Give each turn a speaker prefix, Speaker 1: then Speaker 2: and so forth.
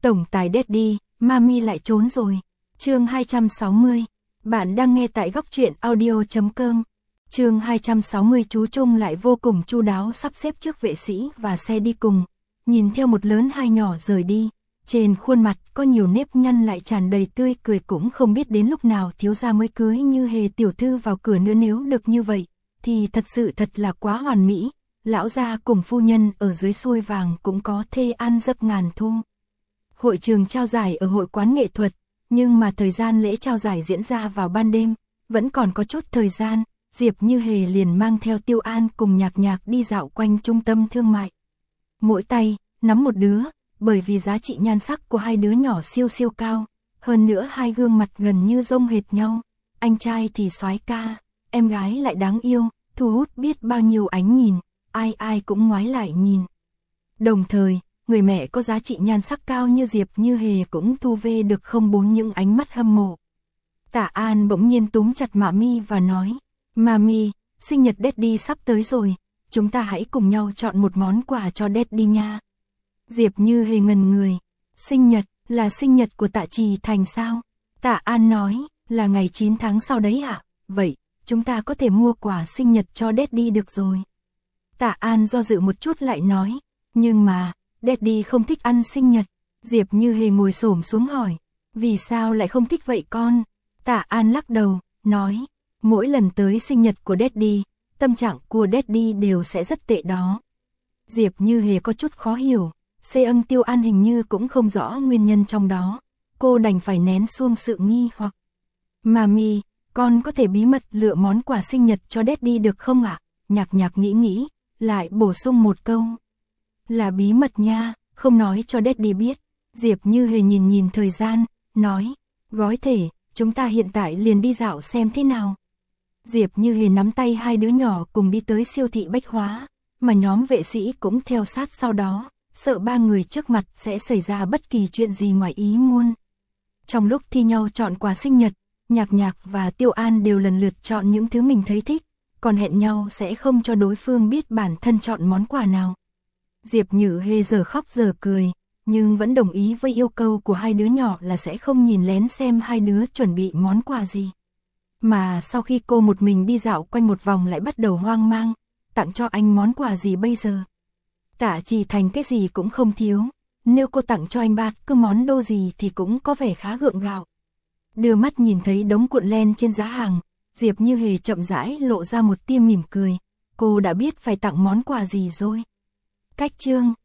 Speaker 1: Tổng tài Daddy, Mami lại trốn rồi. Chương 260. Bạn đang nghe tại góc truyện audio.com. Chương 260. Chú Trung lại vô cùng chu đáo sắp xếp trước vệ sĩ và xe đi cùng. Nhìn theo một lớn hai nhỏ rời đi. Trên khuôn mặt có nhiều nếp nhăn lại tràn đầy tươi cười, cũng không biết đến lúc nào thiếu gia mới cưới Như Hề tiểu thư vào cửa nữa. Nếu được như vậy thì thật sự thật là quá hoàn mỹ. Lão gia cùng phu nhân ở dưới xuôi vàng cũng có thê an giấc ngàn thu. Hội trường trao giải ở hội quán nghệ thuật, nhưng mà thời gian lễ trao giải diễn ra vào ban đêm, vẫn còn có chút thời gian. Diệp Như Hề liền mang theo Tiêu An cùng Nhạc Nhạc đi dạo quanh trung tâm thương mại. Mỗi tay nắm một đứa, bởi vì giá trị nhan sắc của hai đứa nhỏ siêu siêu cao, hơn nữa hai gương mặt gần như giống hệt nhau. Anh trai thì soái ca, em gái lại đáng yêu, thu hút biết bao nhiêu ánh nhìn, ai ai cũng ngoái lại nhìn. Đồng thời, người mẹ có giá trị nhan sắc cao như Diệp Như Hề cũng thu về được không bốn những ánh mắt hâm mộ. Tạ An bỗng nhiên túm chặt Mami và nói, Mami, sinh nhật Daddy sắp tới rồi, chúng ta hãy cùng nhau chọn một món quà cho Daddy nha. Diệp Như Hề ngần người, sinh nhật, là sinh nhật của Tạ Trì Thành sao? Tạ An nói, là ngày 9 tháng sau đấy ạ, vậy, chúng ta có thể mua quà sinh nhật cho Daddy được rồi. Tạ An do dự một chút lại nói, nhưng mà, Daddy không thích ăn sinh nhật. Diệp Như Hề ngồi xổm xuống hỏi, vì sao lại không thích vậy con? Tạ An lắc đầu, nói, mỗi lần tới sinh nhật của Daddy, tâm trạng của Daddy đều sẽ rất tệ đó. Diệp Như Hề có chút khó hiểu, Tiêu An hình như cũng không rõ nguyên nhân trong đó, cô đành phải nén xuống sự nghi hoặc. Mami, con có thể bí mật lựa món quà sinh nhật cho Daddy được không ạ? Nhạc Nhạc nghĩ, lại bổ sung một câu. Là bí mật nha, không nói cho Daddy biết. Diệp Như Hề nhìn thời gian, nói, gói thể, chúng ta hiện tại liền đi dạo xem thế nào. Diệp Như Hề nắm tay hai đứa nhỏ cùng đi tới siêu thị bách hóa, mà nhóm vệ sĩ cũng theo sát sau đó, sợ ba người trước mặt sẽ xảy ra bất kỳ chuyện gì ngoài ý muốn. Trong lúc thi nhau chọn quà sinh nhật, Nhạc Nhạc và Tiêu An đều lần lượt chọn những thứ mình thấy thích, còn hẹn nhau sẽ không cho đối phương biết bản thân chọn món quà nào. Diệp Như Hề giờ khóc giờ cười, nhưng vẫn đồng ý với yêu cầu của hai đứa nhỏ là sẽ không nhìn lén xem hai đứa chuẩn bị món quà gì. Mà sau khi cô một mình đi dạo quanh một vòng lại bắt đầu hoang mang, tặng cho anh món quà gì bây giờ? Tạ Trì Thành cái gì cũng không thiếu, nếu cô tặng cho anh bát cứ món đô gì thì cũng có vẻ khá gượng gạo. Đưa mắt nhìn thấy đống cuộn len trên giá hàng, Diệp Như Hề chậm rãi lộ ra một tia mỉm cười, cô đã biết phải tặng món quà gì rồi. Cách chương